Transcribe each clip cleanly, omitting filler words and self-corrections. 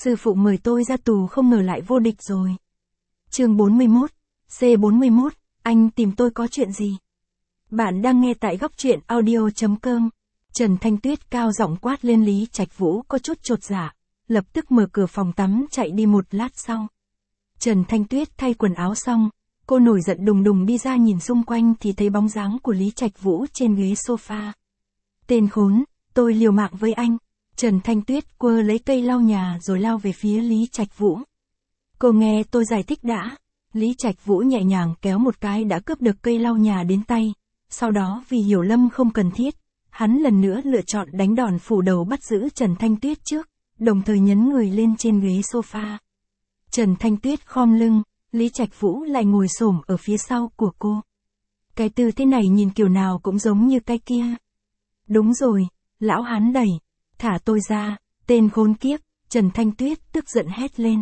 Sư phụ mời tôi ra tù không ngờ lại vô địch rồi. Chương 41, C41, anh tìm tôi có chuyện gì? Bạn đang nghe tại góc truyện audio.com. Trần Thanh Tuyết cao giọng quát lên Lý Trạch Vũ có chút chột dạ, lập tức mở cửa phòng tắm chạy đi một lát sau. Trần Thanh Tuyết thay quần áo xong, cô nổi giận đùng đùng đi ra nhìn xung quanh thì thấy bóng dáng của Lý Trạch Vũ trên ghế sofa. Tên khốn, tôi liều mạng với anh. Trần Thanh Tuyết quơ lấy cây lau nhà rồi lao về phía Lý Trạch Vũ. Cô nghe tôi giải thích đã. Lý Trạch Vũ nhẹ nhàng kéo một cái đã cướp được cây lau nhà đến tay. Sau đó vì hiểu lầm không cần thiết, hắn lần nữa lựa chọn đánh đòn phủ đầu bắt giữ Trần Thanh Tuyết trước, đồng thời nhấn người lên trên ghế sofa. Trần Thanh Tuyết khom lưng, Lý Trạch Vũ lại ngồi xổm ở phía sau của cô. Cái tư thế này nhìn kiểu nào cũng giống như cái kia. Đúng rồi, lão hán đẩy. Thả tôi ra, tên khốn kiếp, Trần Thanh Tuyết tức giận hét lên.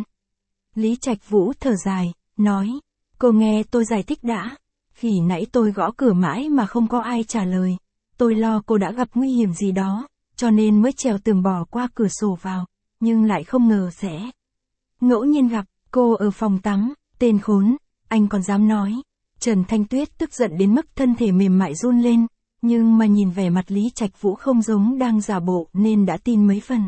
Lý Trạch Vũ thở dài, nói, cô nghe tôi giải thích đã. Khi nãy tôi gõ cửa mãi mà không có ai trả lời. Tôi lo cô đã gặp nguy hiểm gì đó, cho nên mới trèo tường bò qua cửa sổ vào, nhưng lại không ngờ sẽ ngẫu nhiên gặp cô ở phòng tắm. Tên khốn, anh còn dám nói. Trần Thanh Tuyết tức giận đến mức thân thể mềm mại run lên, nhưng mà nhìn vẻ mặt Lý Trạch Vũ không giống đang giả bộ nên đã tin mấy phần.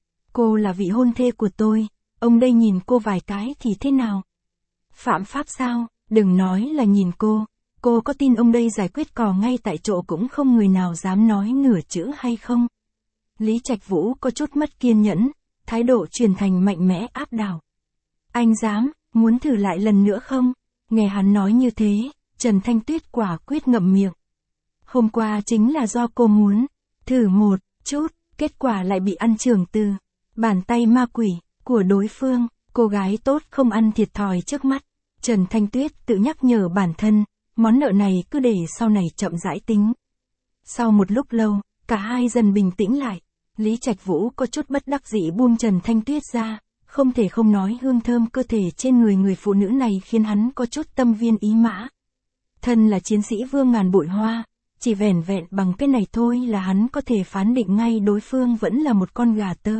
Cô là vị hôn thê của tôi, ông đây nhìn cô vài cái thì thế nào? Phạm pháp sao? Đừng nói là nhìn cô có tin ông đây giải quyết cò ngay tại chỗ cũng không người nào dám nói nửa chữ hay không? Lý Trạch Vũ có chút mất kiên nhẫn, thái độ chuyển thành mạnh mẽ áp đảo. Anh dám, muốn thử lại lần nữa không? Nghe hắn nói như thế, Trần Thanh Tuyết quả quyết ngậm miệng. Hôm qua chính là do cô muốn thử một chút, kết quả lại bị ăn chưởng từ bàn tay ma quỷ của đối phương. Cô gái tốt không ăn thiệt thòi trước mắt. Trần Thanh Tuyết tự nhắc nhở bản thân, món nợ này cứ để sau này chậm rãi tính. Sau một lúc lâu, cả hai dần bình tĩnh lại. Lý Trạch Vũ có chút bất đắc dĩ buông Trần Thanh Tuyết ra, không thể không nói hương thơm cơ thể trên người phụ nữ này khiến hắn có chút tâm viên ý mã. Thân là chiến sĩ vương ngàn bụi hoa, chỉ vẻn vẹn bằng cái này thôi là hắn có thể phán định ngay đối phương vẫn là một con gà tơ.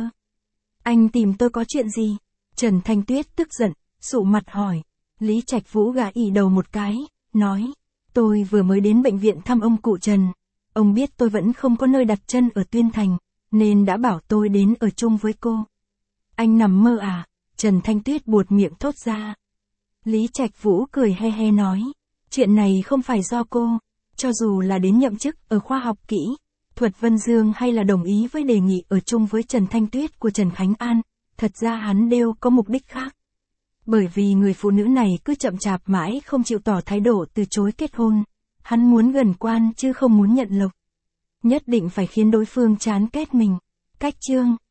Anh tìm tôi có chuyện gì? Trần Thanh Tuyết tức giận, sụ mặt hỏi. Lý Trạch Vũ gà ỉ đầu một cái, nói, tôi vừa mới đến bệnh viện thăm ông cụ Trần. Ông biết tôi vẫn không có nơi đặt chân ở Tuyên Thành, nên đã bảo tôi đến ở chung với cô. Anh nằm mơ à? Trần Thanh Tuyết buột miệng thốt ra. Lý Trạch Vũ cười he he nói, chuyện này không phải do cô. Cho dù là đến nhậm chức ở khoa học kỹ thuật Vân Dương hay là đồng ý với đề nghị ở chung với Trần Thanh Tuyết của Trần Khánh An, thật ra hắn đều có mục đích khác. Bởi vì người phụ nữ này cứ chậm chạp mãi không chịu tỏ thái độ từ chối kết hôn, hắn muốn gần quan chứ không muốn nhận lộc. Nhất định phải khiến đối phương chán ghét mình. Cách chương